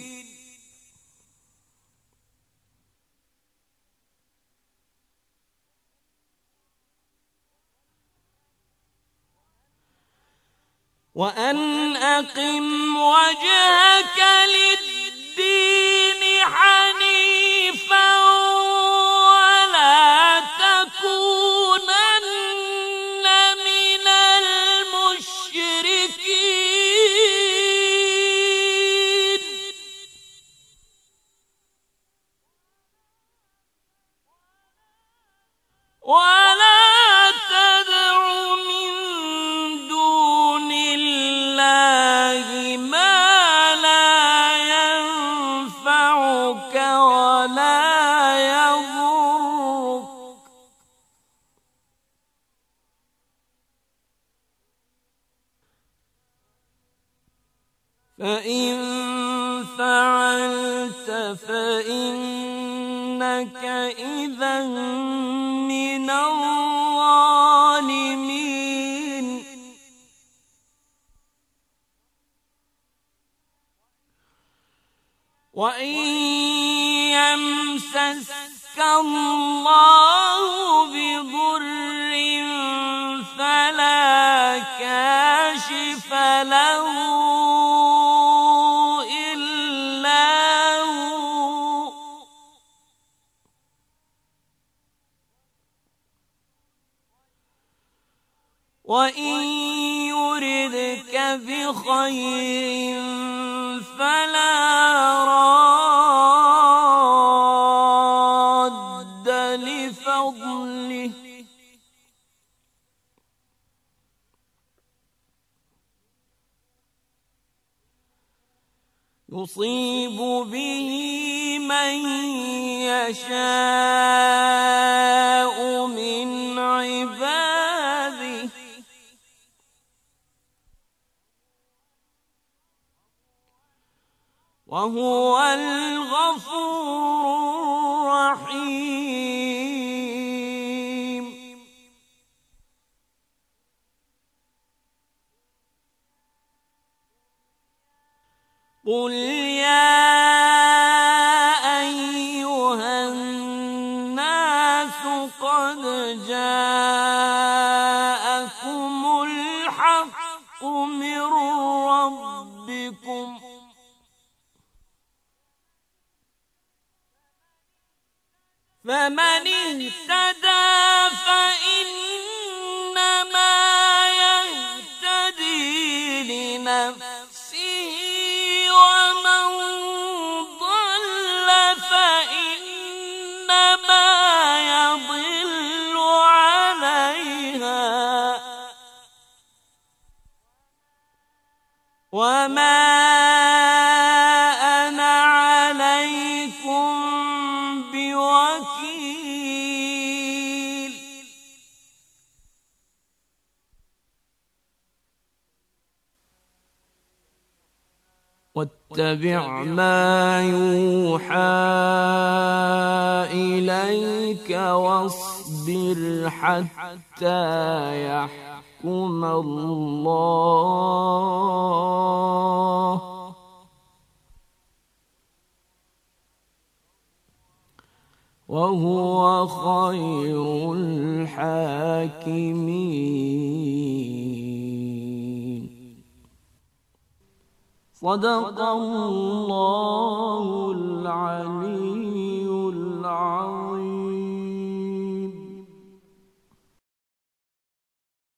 وأن أقم وجهك للدين حنيفا ولا تكونن من المشركين ولا تدع من دون الله ما لا ينفعك ولا يضرك فإن فعلت فإنك إذا من الظالمين وإن يمسسك الله بضر فلا كاشف له إلا هو وإن يردك بخير فلا راد لفضله يصيب به من يشاء من عباده وهو الغفور الرحيم قل يا أيها الناس قد جاءكم الحق من ربكم فمن اهتدى فإنما يهتدي لنفسه ومن ضل فإنما يضل عليها وما أنا عليكم بوكيل واتبع ما يوحى إليك واصبر حتى يحكم الله وهو خير الحاكمين صدق الله العليم